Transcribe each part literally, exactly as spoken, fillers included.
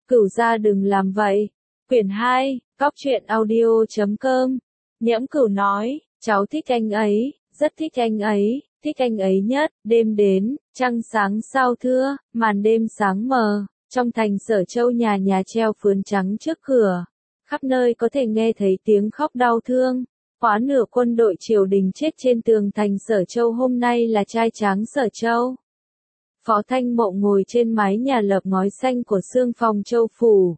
Cửu gia đừng làm vậy. Quyển hai, cóc truyện audio chấm com. Nhiễm Cửu nói, cháu thích anh ấy, rất thích anh ấy, thích anh ấy nhất. Đêm đến, trăng sáng sao thưa, màn đêm sáng mờ, trong thành Sở Châu nhà nhà treo phướn trắng trước cửa. Khắp nơi có thể nghe thấy tiếng khóc đau thương. Quá nửa quân đội triều đình chết trên tường thành Sở Châu hôm nay là trai tráng Sở Châu. Phó Thanh Mộ ngồi trên mái nhà lợp ngói xanh của Xương Phòng Châu phủ.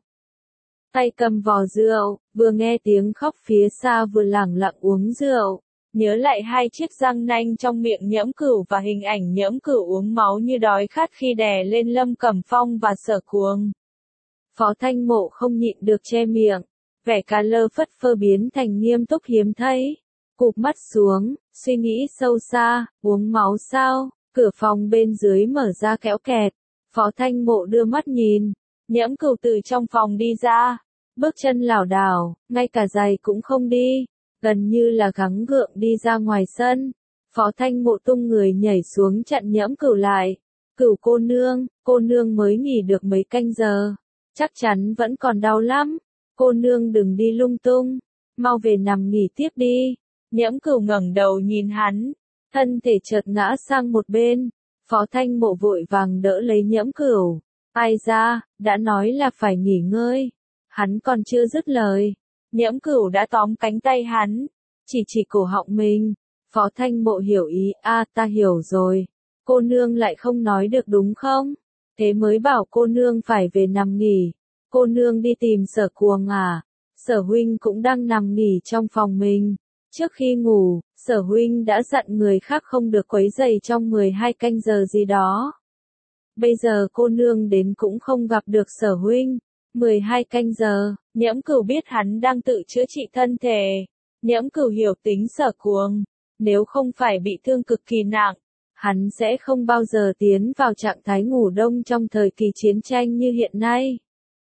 Tay cầm vò rượu, vừa nghe tiếng khóc phía xa vừa lẳng lặng uống rượu. Nhớ lại hai chiếc răng nanh trong miệng Nhiễm Cửu và hình ảnh Nhiễm Cửu uống máu như đói khát khi đè lên Lâm Cẩm Phong và Sở Cuồng. Phó Thanh Mộ không nhịn được che miệng, vẻ cà lơ phất phơ biến thành nghiêm túc hiếm thấy. Cụp mắt xuống, suy nghĩ sâu xa, uống máu sao? Cửa phòng bên dưới mở ra kéo kẹt. Phó Thanh Mộ đưa mắt nhìn. Nhiễm Cửu từ trong phòng đi ra. Bước chân lảo đảo, ngay cả giày cũng không đi. Gần như là gắng gượng đi ra ngoài sân. Phó Thanh Mộ tung người nhảy xuống chặn Nhiễm Cửu lại. Cửu cô nương, cô nương mới nghỉ được mấy canh giờ. Chắc chắn vẫn còn đau lắm. Cô nương đừng đi lung tung. Mau về nằm nghỉ tiếp đi. Nhiễm Cửu ngẩng đầu nhìn hắn. Thân thể chợt ngã sang một bên. Phó Thanh Mộ vội vàng đỡ lấy Nhiễm Cửu. Ai ra, đã nói là phải nghỉ ngơi. Hắn còn chưa dứt lời. Nhiễm Cửu đã tóm cánh tay hắn. Chỉ chỉ cổ họng mình. Phó Thanh Mộ hiểu ý. A ta hiểu rồi. Cô nương lại không nói được đúng không? Thế mới bảo cô nương phải về nằm nghỉ. Cô nương đi tìm Sở Cuồng à? Sở huynh cũng đang nằm nghỉ trong phòng mình. Trước khi ngủ, Sở huynh đã dặn người khác không được quấy rầy trong mười hai canh giờ gì đó. Bây giờ cô nương đến cũng không gặp được Sở huynh. mười hai canh giờ, Nhiễm Cửu biết hắn đang tự chữa trị thân thể. Nhiễm Cửu hiểu tính Sở Cuồng. Nếu không phải bị thương cực kỳ nặng, hắn sẽ không bao giờ tiến vào trạng thái ngủ đông trong thời kỳ chiến tranh như hiện nay.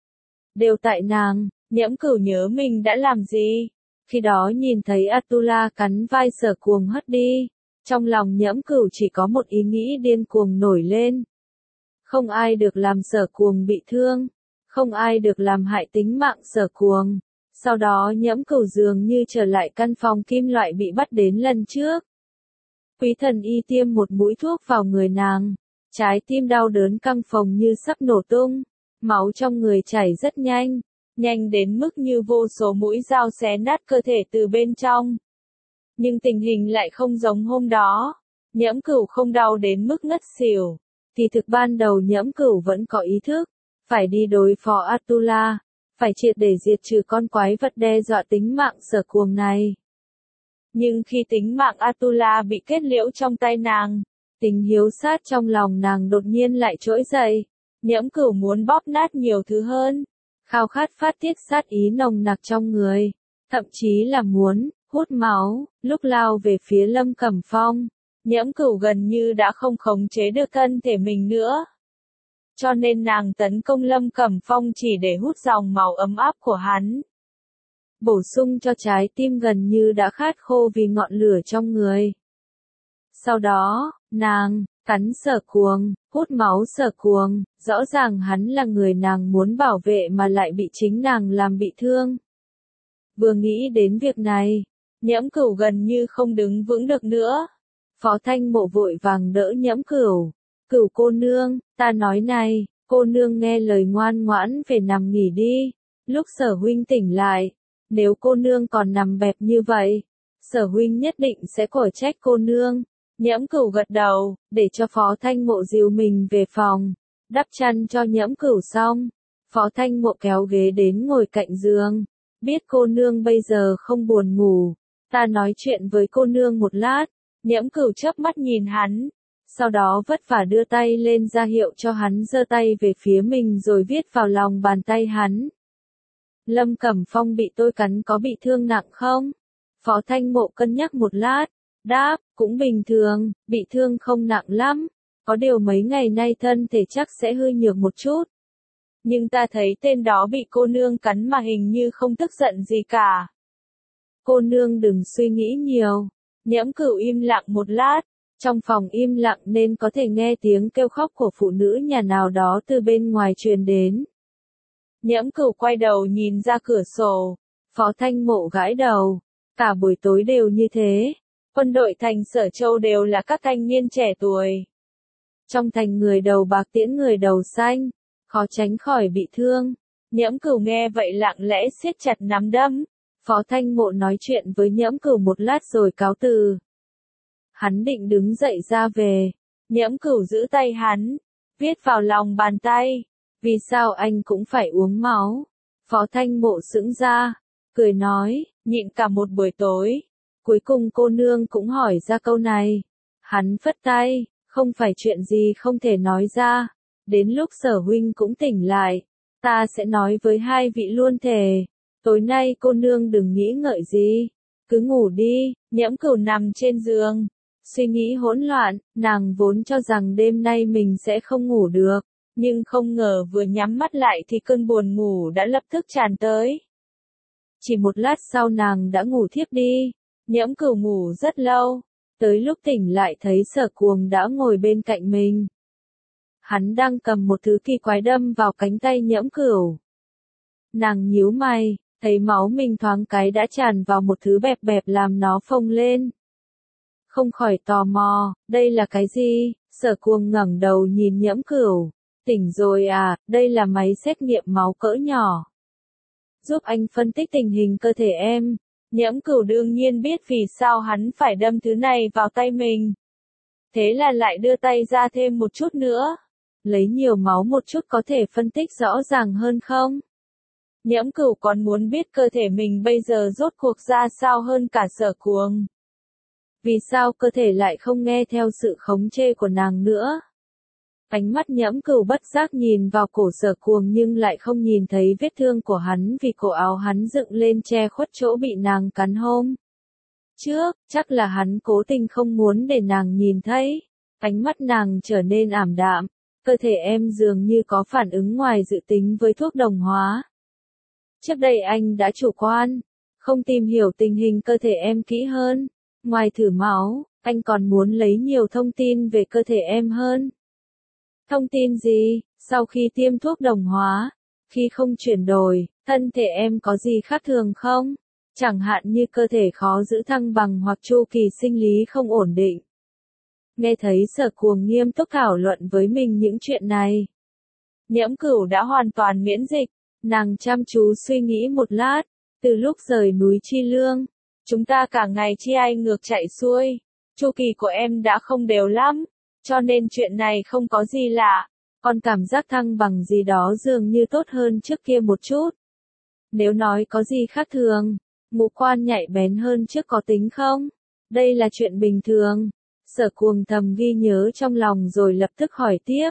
Đều tại nàng, Nhiễm Cửu nhớ mình đã làm gì. Khi đó nhìn thấy Atula cắn vai Sở Cuồng hất đi. Trong lòng Nhiễm Cửu chỉ có một ý nghĩ điên cuồng nổi lên. Không ai được làm Sở Cuồng bị thương. Không ai được làm hại tính mạng Sở Cuồng. Sau đó Nhiễm Cửu dường như trở lại căn phòng kim loại bị bắt đến lần trước. Quý thần y tiêm một mũi thuốc vào người nàng. Trái tim đau đớn căng phồng như sắp nổ tung. Máu trong người chảy rất nhanh. Nhanh đến mức như vô số mũi dao xé nát cơ thể từ bên trong. Nhưng tình hình lại không giống hôm đó. Nhiễm Cửu không đau đến mức ngất xỉu. Thì thực ban đầu Nhiễm Cửu vẫn có ý thức. Phải đi đối phó Atula. Phải triệt để diệt trừ con quái vật đe dọa tính mạng Sở Cuồng này. Nhưng khi tính mạng Atula bị kết liễu trong tay nàng, tình hiếu sát trong lòng nàng đột nhiên lại trỗi dậy. Nhiễm Cửu muốn bóp nát nhiều thứ hơn. Khao khát phát tiết sát ý nồng nặc trong người. Thậm chí là muốn hút máu. Lúc lao về phía Lâm Cẩm Phong, Nhiễm Cửu gần như đã không khống chế được thân thể mình nữa. Cho nên nàng tấn công Lâm Cẩm Phong chỉ để hút dòng máu ấm áp của hắn. Bổ sung cho trái tim gần như đã khát khô vì ngọn lửa trong người. Sau đó, nàng cắn Sở Cuồng, hút máu Sở Cuồng. Rõ ràng hắn là người nàng muốn bảo vệ mà lại bị chính nàng làm bị thương. Vừa nghĩ đến việc này, Nhiễm Cửu gần như không đứng vững được nữa. Phó Thanh Mộ vội vàng đỡ Nhiễm Cửu. Cửu cô nương, ta nói này, cô nương nghe lời ngoan ngoãn về nằm nghỉ đi. Lúc Sở huynh tỉnh lại, nếu cô nương còn nằm bẹp như vậy, Sở huynh nhất định sẽ cổ trách cô nương. Nhiễm Cửu gật đầu, để cho Phó Thanh Mộ dìu mình về phòng. Đắp chăn cho Nhiễm Cửu xong, Phó Thanh Mộ kéo ghế đến ngồi cạnh giường. Biết cô nương bây giờ không buồn ngủ, ta nói chuyện với cô nương một lát. Nhiễm Cửu chớp mắt nhìn hắn. Sau đó vất vả đưa tay lên ra hiệu cho hắn giơ tay về phía mình rồi viết vào lòng bàn tay hắn. Lâm Cẩm Phong bị tôi cắn có bị thương nặng không? Phó Thanh Mộ cân nhắc một lát. Đáp, cũng bình thường, bị thương không nặng lắm. Có điều mấy ngày nay thân thể chắc sẽ hơi nhược một chút. Nhưng ta thấy tên đó bị cô nương cắn mà hình như không tức giận gì cả. Cô nương đừng suy nghĩ nhiều. Nhiễm Cửu im lặng một lát. Trong phòng im lặng nên có thể nghe tiếng kêu khóc của phụ nữ nhà nào đó từ bên ngoài truyền đến. Nhiễm Cửu quay đầu nhìn ra cửa sổ. Phó Thanh Mộ gãi đầu. Cả buổi tối đều như thế. Quân đội thành Sở Châu đều là các thanh niên trẻ tuổi. Trong thành người đầu bạc tiễn người đầu xanh. Khó tránh khỏi bị thương. Nhiễm Cửu nghe vậy lặng lẽ siết chặt nắm đấm. Phó Thanh Mộ nói chuyện với Nhiễm Cửu một lát rồi cáo từ. Hắn định đứng dậy ra về. Nhiễm Cửu giữ tay hắn. Viết vào lòng bàn tay. Vì sao anh cũng phải uống máu? Phó Thanh Mộ sững ra. Cười nói, nhịn cả một buổi tối. Cuối cùng cô nương cũng hỏi ra câu này. Hắn phất tay, không phải chuyện gì không thể nói ra. Đến lúc Sở huynh cũng tỉnh lại. Ta sẽ nói với hai vị luôn thề. Tối nay cô nương đừng nghĩ ngợi gì. Cứ ngủ đi. Nhiễm Cửu nằm trên giường. Suy nghĩ hỗn loạn, nàng vốn cho rằng đêm nay mình sẽ không ngủ được. Nhưng không ngờ vừa nhắm mắt lại thì cơn buồn ngủ đã lập tức tràn tới. Chỉ một lát sau nàng đã ngủ thiếp đi. Nhiễm Cửu ngủ rất lâu. Tới lúc tỉnh lại thấy Sở Cuồng đã ngồi bên cạnh mình. Hắn đang cầm một thứ kỳ quái đâm vào cánh tay Nhiễm Cửu. Nàng nhíu mày, thấy máu mình thoáng cái đã tràn vào một thứ bẹp bẹp làm nó phồng lên. Không khỏi tò mò, đây là cái gì? Sở Cuồng ngẩng đầu nhìn Nhiễm Cửu. Tỉnh rồi à, đây là máy xét nghiệm máu cỡ nhỏ. Giúp anh phân tích tình hình cơ thể em. Nhiễm Cửu đương nhiên biết vì sao hắn phải đâm thứ này vào tay mình. Thế là lại đưa tay ra thêm một chút nữa. Lấy nhiều máu một chút có thể phân tích rõ ràng hơn không? Nhiễm Cửu còn muốn biết cơ thể mình bây giờ rốt cuộc ra sao hơn cả Sở Cuồng. Vì sao cơ thể lại không nghe theo sự khống chế của nàng nữa? Ánh mắt Nhiễm Cửu bất giác nhìn vào cổ Sở Cuồng nhưng lại không nhìn thấy vết thương của hắn vì cổ áo hắn dựng lên che khuất chỗ bị nàng cắn hôm trước, chắc là hắn cố tình không muốn để nàng nhìn thấy. Ánh mắt nàng trở nên ảm đạm, cơ thể em dường như có phản ứng ngoài dự tính với thuốc đồng hóa. Trước đây anh đã chủ quan, không tìm hiểu tình hình cơ thể em kỹ hơn. Ngoài thử máu, anh còn muốn lấy nhiều thông tin về cơ thể em hơn. Thông tin gì? Sau khi tiêm thuốc đồng hóa, khi không chuyển đổi, thân thể em có gì khác thường không? Chẳng hạn như cơ thể khó giữ thăng bằng hoặc chu kỳ sinh lý không ổn định. Nghe thấy Sở Cuồng nghiêm túc thảo luận với mình những chuyện này. Nhiễm Cửu đã hoàn toàn miễn dịch, nàng chăm chú suy nghĩ một lát, từ lúc rời núi Chi Lương. Chúng ta cả ngày chi ai ngược chạy xuôi, chu kỳ của em đã không đều lắm, cho nên chuyện này không có gì lạ, còn cảm giác thăng bằng gì đó dường như tốt hơn trước kia một chút. Nếu nói có gì khác thường, ngũ quan nhạy bén hơn trước có tính không? Đây là chuyện bình thường. Sở Cuồng thầm ghi nhớ trong lòng rồi lập tức hỏi tiếp.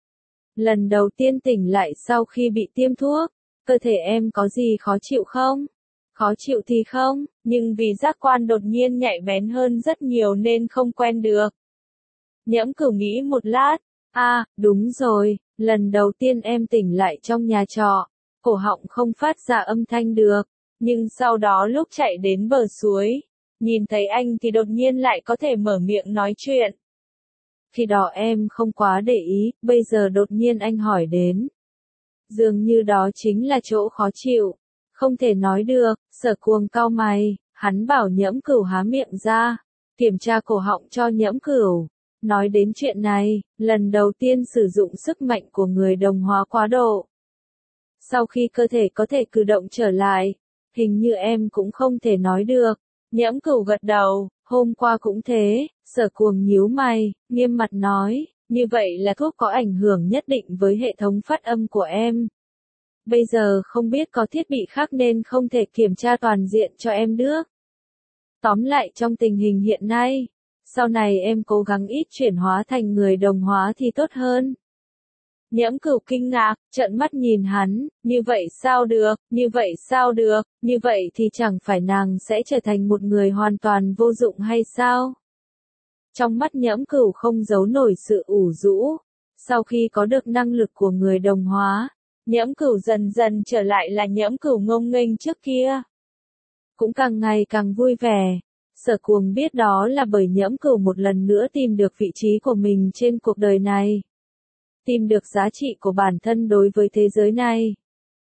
Lần đầu tiên tỉnh lại sau khi bị tiêm thuốc, cơ thể em có gì khó chịu không? Khó chịu thì không, nhưng vì giác quan đột nhiên nhạy bén hơn rất nhiều nên không quen được. Nhiễm Cửu nghĩ một lát, à, đúng rồi, lần đầu tiên em tỉnh lại trong nhà trọ, cổ họng không phát ra âm thanh được, nhưng sau đó lúc chạy đến bờ suối, nhìn thấy anh thì đột nhiên lại có thể mở miệng nói chuyện. Khi đó em không quá để ý, bây giờ đột nhiên anh hỏi đến. Dường như đó chính là chỗ khó chịu. Không thể nói được. Sở Cuồng cau mày, hắn bảo Nhiễm Cửu há miệng ra, kiểm tra cổ họng cho Nhiễm Cửu. Nói đến chuyện này, lần đầu tiên sử dụng sức mạnh của người đồng hóa quá độ. Sau khi cơ thể có thể cử động trở lại, hình như em cũng không thể nói được. Nhiễm Cửu gật đầu, hôm qua cũng thế. Sở Cuồng nhíu mày, nghiêm mặt nói, như vậy là thuốc có ảnh hưởng nhất định với hệ thống phát âm của em. Bây giờ không biết có thiết bị khác nên không thể kiểm tra toàn diện cho em được. Tóm lại trong tình hình hiện nay, sau này em cố gắng ít chuyển hóa thành người đồng hóa thì tốt hơn. Nhiễm Cửu kinh ngạc, trợn mắt nhìn hắn, như vậy sao được, như vậy sao được, như vậy thì chẳng phải nàng sẽ trở thành một người hoàn toàn vô dụng hay sao? Trong mắt Nhiễm Cửu không giấu nổi sự ủ rũ. Sau khi có được năng lực của người đồng hóa, Nhiễm Cửu dần dần trở lại là Nhiễm Cửu ngông nghênh trước kia. Cũng càng ngày càng vui vẻ. Sở Cuồng biết đó là bởi Nhiễm Cửu một lần nữa tìm được vị trí của mình trên cuộc đời này. Tìm được giá trị của bản thân đối với thế giới này.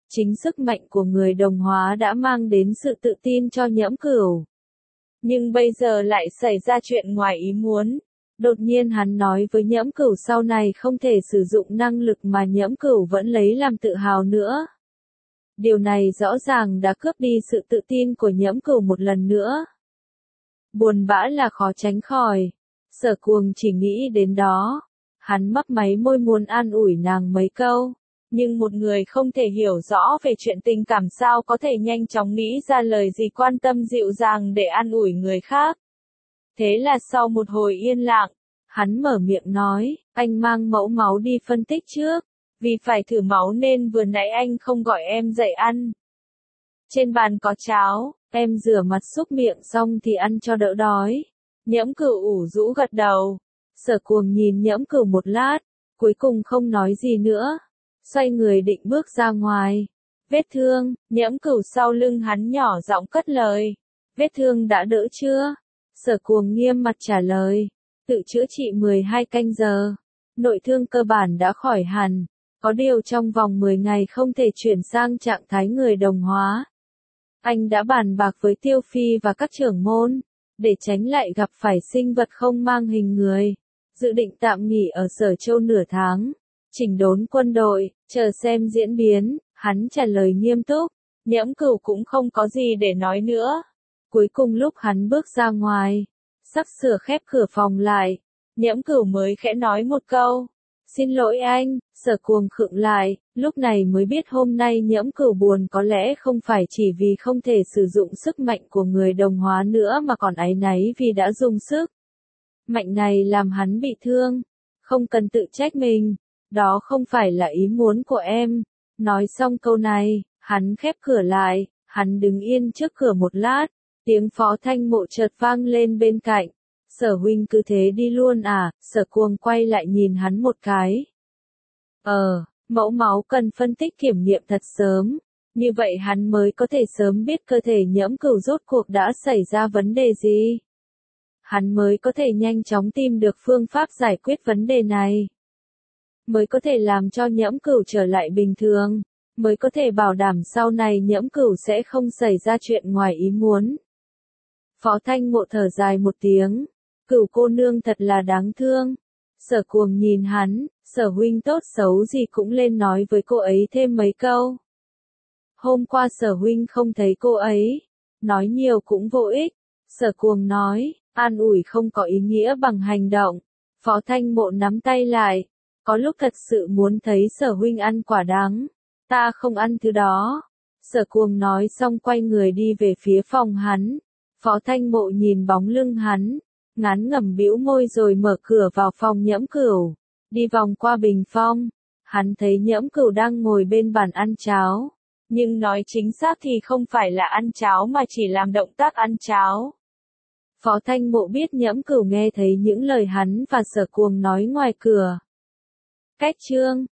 Chính sức mạnh của người đồng hóa đã mang đến sự tự tin cho Nhẫm Cửu. Nhưng bây giờ lại xảy ra chuyện ngoài ý muốn. Đột nhiên hắn nói với Nhẫm Cửu sau này không thể sử dụng năng lực mà Nhẫm Cửu vẫn lấy làm tự hào nữa. Điều này rõ ràng đã cướp đi sự tự tin của Nhẫm Cửu một lần nữa. Buồn bã là khó tránh khỏi. Sở Cuồng chỉ nghĩ đến đó. Hắn mấp máy môi muốn an ủi nàng mấy câu. Nhưng một người không thể hiểu rõ về chuyện tình cảm sao có thể nhanh chóng nghĩ ra lời gì quan tâm dịu dàng để an ủi người khác. Thế là sau một hồi yên lặng, hắn mở miệng nói, anh mang mẫu máu đi phân tích trước. Vì phải thử máu nên vừa nãy anh không gọi em dậy ăn. Trên bàn có cháo, em rửa mặt súc miệng xong thì ăn cho đỡ đói. Nhẫm Cửu ủ rũ gật đầu. Sở Cuồng nhìn Nhẫm Cửu một lát, cuối cùng không nói gì nữa. Xoay người định bước ra ngoài. Vết thương, Nhẫm Cửu sau lưng hắn nhỏ giọng cất lời. Vết thương đã đỡ chưa? Sở Cuồng nghiêm mặt trả lời. Tự chữa trị mười hai canh giờ. Nội thương cơ bản đã khỏi hẳn. Có điều trong vòng mười ngày không thể chuyển sang trạng thái người đồng hóa. Anh đã bàn bạc với Tiêu Phi và các trưởng môn, để tránh lại gặp phải sinh vật không mang hình người. Dự định tạm nghỉ ở Sở Châu nửa tháng, chỉnh đốn quân đội, chờ xem diễn biến, hắn trả lời nghiêm túc. Nhẫm Cửu cũng không có gì để nói nữa. Cuối cùng lúc hắn bước ra ngoài, sắp sửa khép cửa phòng lại, Nhẫm Cửu mới khẽ nói một câu. Xin lỗi anh. Sở Cuồng khựng lại, lúc này mới biết hôm nay Nhẫm Cửu buồn có lẽ không phải chỉ vì không thể sử dụng sức mạnh của người đồng hóa nữa mà còn áy náy vì đã dùng sức mạnh này làm hắn bị thương. Không cần tự trách mình, đó không phải là ý muốn của em. Nói xong câu này, hắn khép cửa lại, hắn đứng yên trước cửa một lát, tiếng Phó Thanh Mộ chợt vang lên bên cạnh. Sở huynh cứ thế đi luôn à? Sở Cuồng quay lại nhìn hắn một cái. Ờ, mẫu máu cần phân tích kiểm nghiệm thật sớm, như vậy hắn mới có thể sớm biết cơ thể Nhẫm Cửu rốt cuộc đã xảy ra vấn đề gì. Hắn mới có thể nhanh chóng tìm được phương pháp giải quyết vấn đề này. Mới có thể làm cho Nhẫm Cửu trở lại bình thường, mới có thể bảo đảm sau này Nhẫm Cửu sẽ không xảy ra chuyện ngoài ý muốn. Phó Thanh Mộ thở dài một tiếng, Cửu cô nương thật là đáng thương. Sở Cuồng nhìn hắn, Sở huynh tốt xấu gì cũng lên nói với cô ấy thêm mấy câu. Hôm qua Sở huynh không thấy cô ấy, nói nhiều cũng vô ích. Sở Cuồng nói, an ủi không có ý nghĩa bằng hành động. Phó Thanh Mộ nắm tay lại, có lúc thật sự muốn thấy Sở huynh ăn quả đắng. Ta không ăn thứ đó. Sở Cuồng nói xong quay người đi về phía phòng hắn. Phó Thanh Mộ nhìn bóng lưng hắn, ngắn ngẩm bĩu môi rồi mở cửa vào phòng Nhẫm Cửu. Đi vòng qua bình phong, hắn thấy Nhẫm Cửu đang ngồi bên bàn ăn cháo. Nhưng nói chính xác thì không phải là ăn cháo mà chỉ làm động tác ăn cháo. Phó Thanh Mộ biết Nhẫm Cửu nghe thấy những lời hắn và Sở Cuồng nói ngoài cửa. Cách chương